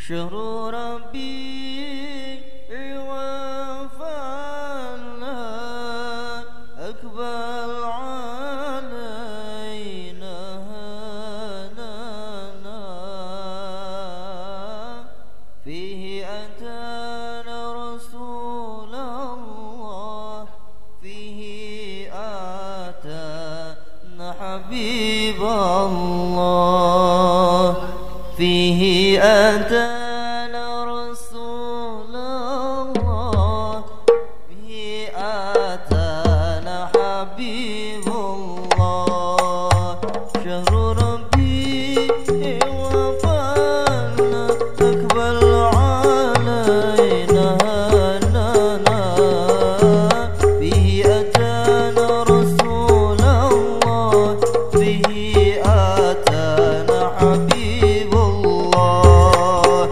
شهر ربيع وفانا أقبل علينا هنانا فيه أتانا رسول الله فيه أتانا حبيب الله فيه أتانا رسول الله فيه أتانا حبيب الله شهر ربيع وفانا أقبل علينا هنانا فيه أتانا رسول الله فيه أتانا حبيب الله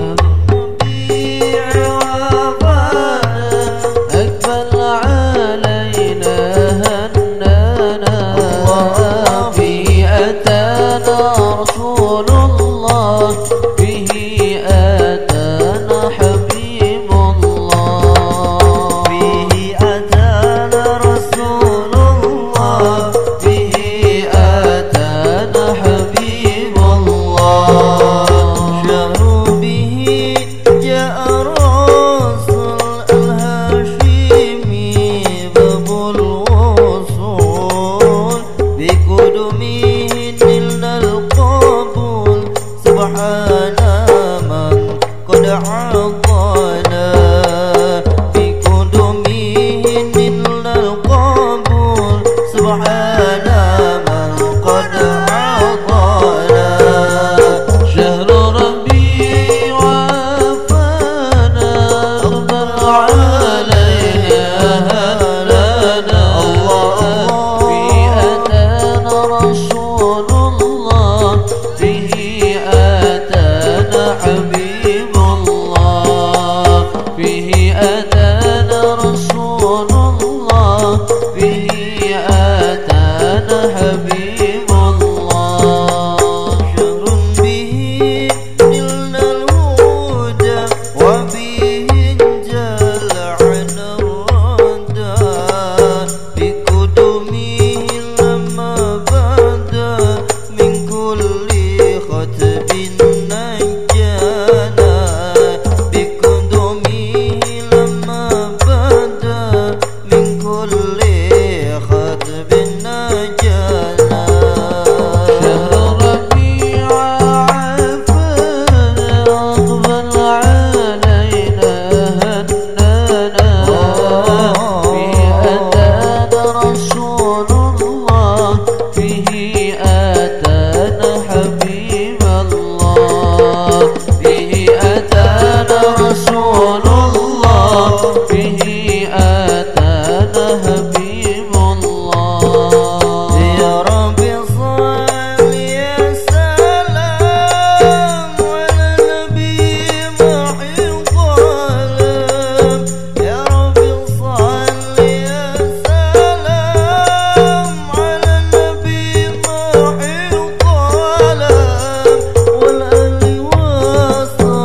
رسول الله به أتانا حبيب الله به أتانا رسول الله به أتانا حبيب الله شهر به جاء الرسول الهاشمي باب الوصول بقدمه سبحان من قد عطانا بقدمه نلنا القبول سبحان من قد عطانا شهر ربيع وفانا أقبل علينا هلانا الله في أتانا رسول الله به أتانا حبيب الله به أتانا رسول الله به أتانا حبيب الله شهر به نلنا الهدى وبه انجل عنا الردى بقدمه لما بدا من كل خطب نجانا بقدمه لما بدا من كل خطب نجانا شهر ربيع عافانا أقبل علينا هنانا به أتانا رسول الله به أتانا حبيب الله به أتانا رسول الله به أتانا حبيب الله يا رب صل يا سلام على النبي محي الظلام يا رب صل يا سلام على النبي محي الظلام والآل وصحبه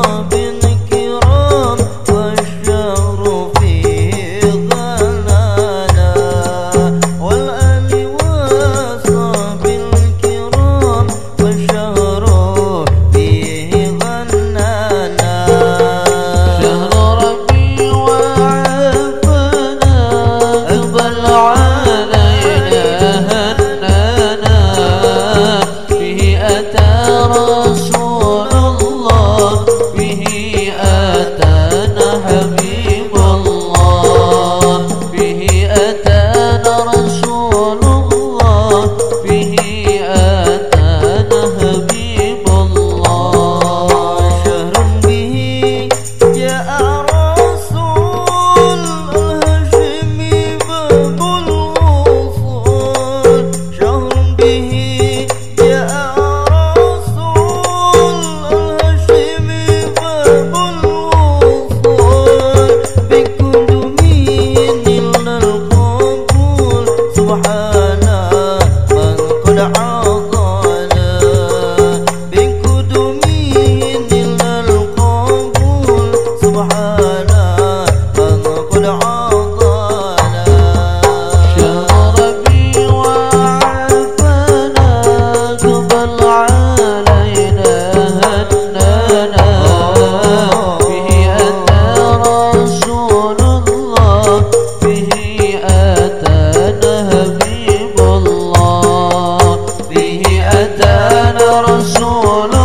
رسول